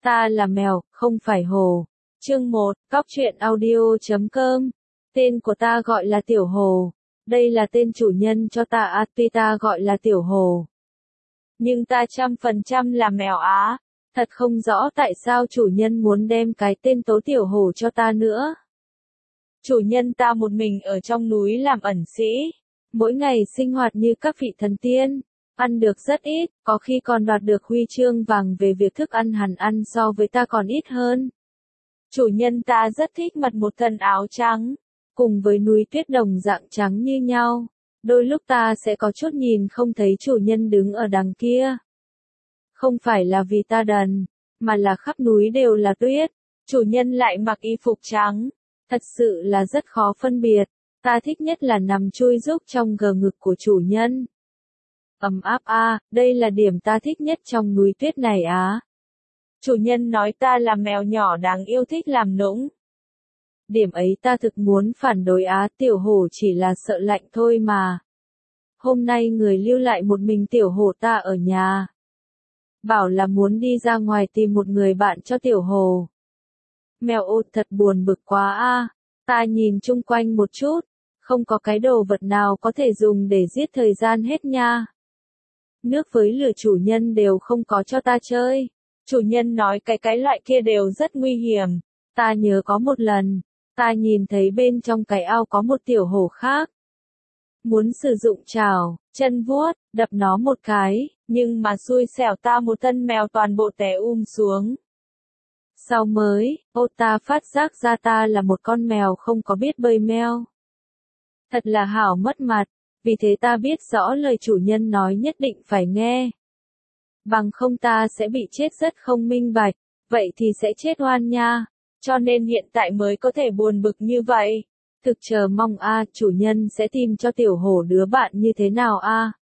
Ta là mèo, không phải hổ. Chương 1, Cóc truyện audio.com. Tên của ta gọi là Tiểu Hồ. Đây là tên chủ nhân cho ta tuy ta gọi là Tiểu Hồ. Nhưng ta 100% là mèo Á. Thật không rõ tại sao chủ nhân muốn đem cái tên Tố Tiểu Hồ cho ta nữa. Chủ nhân ta một mình ở trong núi làm ẩn sĩ. Mỗi ngày sinh hoạt như các vị thần tiên. Ăn được rất ít, có khi còn đoạt được huy chương vàng về việc thức ăn hẳn ăn so với ta còn ít hơn. Chủ nhân ta rất thích mặc một thân áo trắng, cùng với núi tuyết đồng dạng trắng như nhau. Đôi lúc ta sẽ có chút nhìn không thấy chủ nhân đứng ở đằng kia. Không phải là vì ta đần, mà là khắp núi đều là tuyết. Chủ nhân lại mặc y phục trắng. Thật sự là rất khó phân biệt. Ta thích nhất là nằm chui rúc trong gờ ngực của chủ nhân. Ấm áp đây là điểm ta thích nhất trong núi tuyết này á. Chủ nhân nói ta là mèo nhỏ đáng yêu thích làm nũng. Điểm ấy ta thực muốn phản đối Tiểu Hổ chỉ là sợ lạnh thôi mà. Hôm nay người lưu lại một mình Tiểu Hổ ta ở nhà. Bảo là muốn đi ra ngoài tìm một người bạn cho Tiểu Hổ. Mèo thật buồn bực quá Ta nhìn chung quanh một chút, không có cái đồ vật nào có thể dùng để giết thời gian hết nha. Nước với lửa chủ nhân đều không có cho ta chơi. Chủ nhân nói cái loại kia đều rất nguy hiểm. Ta nhớ có một lần, ta nhìn thấy bên trong cái ao có một tiểu hổ khác. Muốn sử dụng chảo, chân vuốt, đập nó một cái, nhưng mà xui xẻo ta một thân mèo toàn bộ té xuống. Sau mới, ta phát giác ra ta là một con mèo không có biết bơi meo. Thật là hảo mất mặt. Vì thế ta biết rõ lời chủ nhân nói nhất định phải nghe. Bằng không ta sẽ bị chết rất không minh bạch, vậy thì sẽ chết oan nha. Cho nên hiện tại mới có thể buồn bực như vậy. Thực chờ mong chủ nhân sẽ tìm cho Tiểu Hổ đứa bạn như thế nào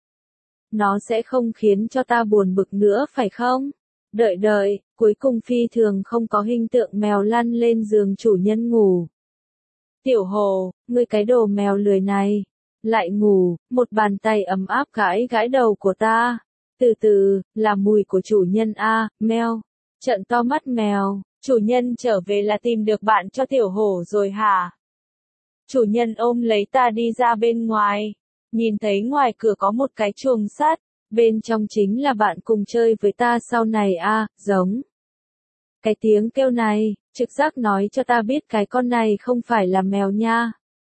Nó sẽ không khiến cho ta buồn bực nữa phải không? Đợi, cuối cùng phi thường không có hình tượng mèo lăn lên giường chủ nhân ngủ. Tiểu Hồ, ngươi cái đồ mèo lười này. Lại ngủ, một bàn tay ấm áp gãi đầu của ta. Từ từ, là mùi của chủ nhân mèo. Trợn to mắt mèo, chủ nhân trở về là tìm được bạn cho Tiểu Hổ rồi hả? Chủ nhân ôm lấy ta đi ra bên ngoài. Nhìn thấy ngoài cửa có một cái chuồng sắt, bên trong chính là bạn cùng chơi với ta sau này giống. Cái tiếng kêu này, trực giác nói cho ta biết cái con này không phải là mèo nha.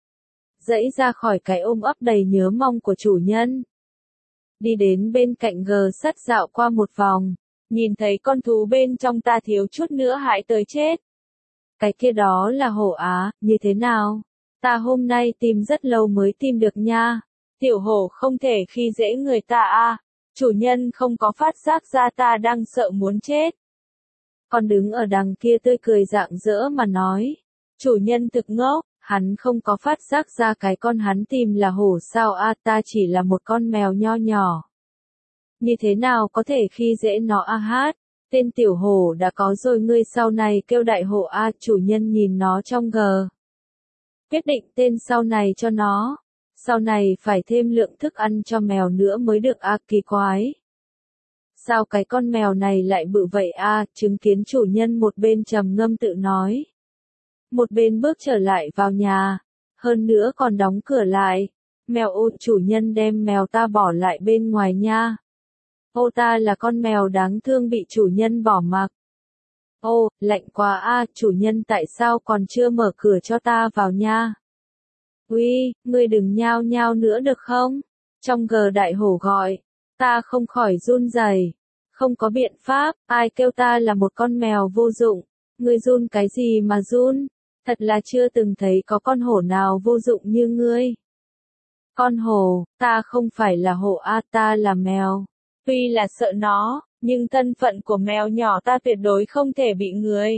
Dãy ra khỏi cái ôm ấp đầy nhớ mong của chủ nhân. Đi đến bên cạnh gờ sắt dạo qua một vòng, nhìn thấy con thú bên trong ta thiếu chút nữa hại tới chết. Cái kia đó là hổ như thế nào? Ta hôm nay tìm rất lâu mới tìm được nha. Tiểu Hổ không thể khi dễ người ta Chủ nhân không có phát giác ra ta đang sợ muốn chết. Con đứng ở đằng kia tươi cười rạng rỡ mà nói. Chủ nhân thực ngốc. Hắn không có phát giác ra cái con hắn tìm là hổ sao ta chỉ là một con mèo nho nhỏ. Như thế nào có thể khi dễ nó tên Tiểu Hổ đã có rồi ngươi sau này kêu đại hổ chủ nhân nhìn nó trong gờ. Quyết định tên sau này cho nó. Sau này phải thêm lượng thức ăn cho mèo nữa mới được kỳ quái. Sao cái con mèo này lại bự vậy chứng kiến chủ nhân một bên trầm ngâm tự nói. Một bên bước trở lại vào nhà, hơn nữa còn đóng cửa lại. Mèo chủ nhân đem mèo ta bỏ lại bên ngoài nha. Ta là con mèo đáng thương bị chủ nhân bỏ mặc. Lạnh quá chủ nhân tại sao còn chưa mở cửa cho ta vào nha? Uy, ngươi đừng nhao nhao nữa được không? Trong gờ đại hổ gọi, ta không khỏi run rẩy. Không có biện pháp, ai kêu ta là một con mèo vô dụng. Ngươi run cái gì mà run? Thật là chưa từng thấy có con hổ nào vô dụng như ngươi. Con hổ, ta không phải là hổ ta là mèo. Tuy là sợ nó, nhưng thân phận của mèo nhỏ ta tuyệt đối không thể bị người.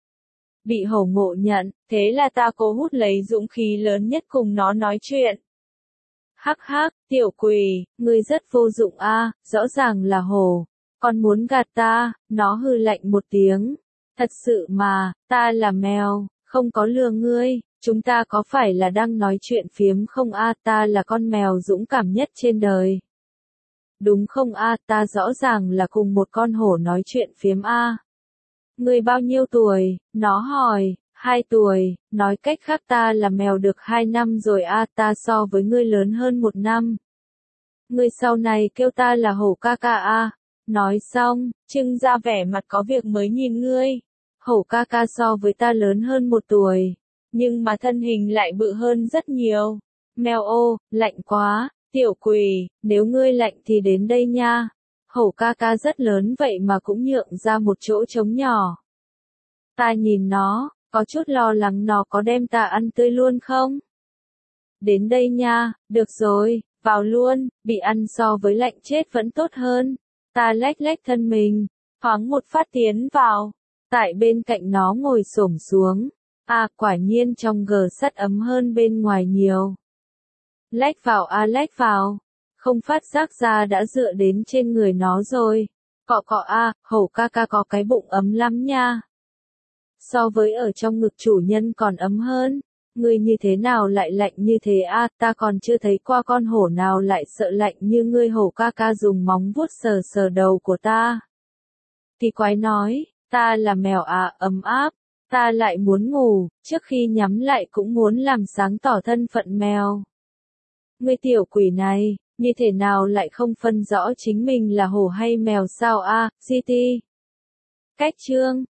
Bị hổ ngộ nhận, thế là ta cố hút lấy dũng khí lớn nhất cùng nó nói chuyện. Hắc, tiểu quỷ, ngươi rất vô dụng rõ ràng là hổ. Còn muốn gạt ta, nó hừ lạnh một tiếng. Thật sự mà, ta là mèo. Không có lừa ngươi, chúng ta có phải là đang nói chuyện phiếm không ta là con mèo dũng cảm nhất trên đời. Đúng không ta rõ ràng là cùng một con hổ nói chuyện phiếm Ngươi bao nhiêu tuổi? Nó hỏi. 2 tuổi, nói cách khác ta là mèo được 2 năm rồi ta so với ngươi lớn hơn 1 năm. Ngươi sau này kêu ta là hổ ca ca. Nói xong, trưng ra vẻ mặt có việc mới nhìn ngươi. Hổ ca ca so với ta lớn hơn 1 tuổi, nhưng mà thân hình lại bự hơn rất nhiều. Mèo ô, lạnh quá, tiểu quỷ, nếu ngươi lạnh thì đến đây nha. Hổ ca ca rất lớn vậy mà cũng nhượng ra một chỗ trống nhỏ. Ta nhìn nó, có chút lo lắng nó có đem ta ăn tươi luôn không? Đến đây nha, được rồi, vào luôn, bị ăn so với lạnh chết vẫn tốt hơn. Ta lách lách thân mình, thoáng một phát tiến vào. Tại bên cạnh nó ngồi xổm xuống. Quả nhiên trong gờ sắt ấm hơn bên ngoài nhiều. Lách vào lách vào. Không phát giác ra đã dựa đến trên người nó rồi. Cọ cọ hổ ca ca có cái bụng ấm lắm nha. So với ở trong ngực chủ nhân còn ấm hơn. Ngươi như thế nào lại lạnh như thế ta còn chưa thấy qua con hổ nào lại sợ lạnh như ngươi. Hổ ca ca dùng móng vuốt sờ sờ đầu của ta. Kỳ quái nói, ta là mèo ấm áp, ta lại muốn ngủ, trước khi nhắm lại cũng muốn làm sáng tỏ thân phận mèo. Ngươi tiểu quỷ này, như thế nào lại không phân rõ chính mình là hổ hay mèo sao GT. Cách chương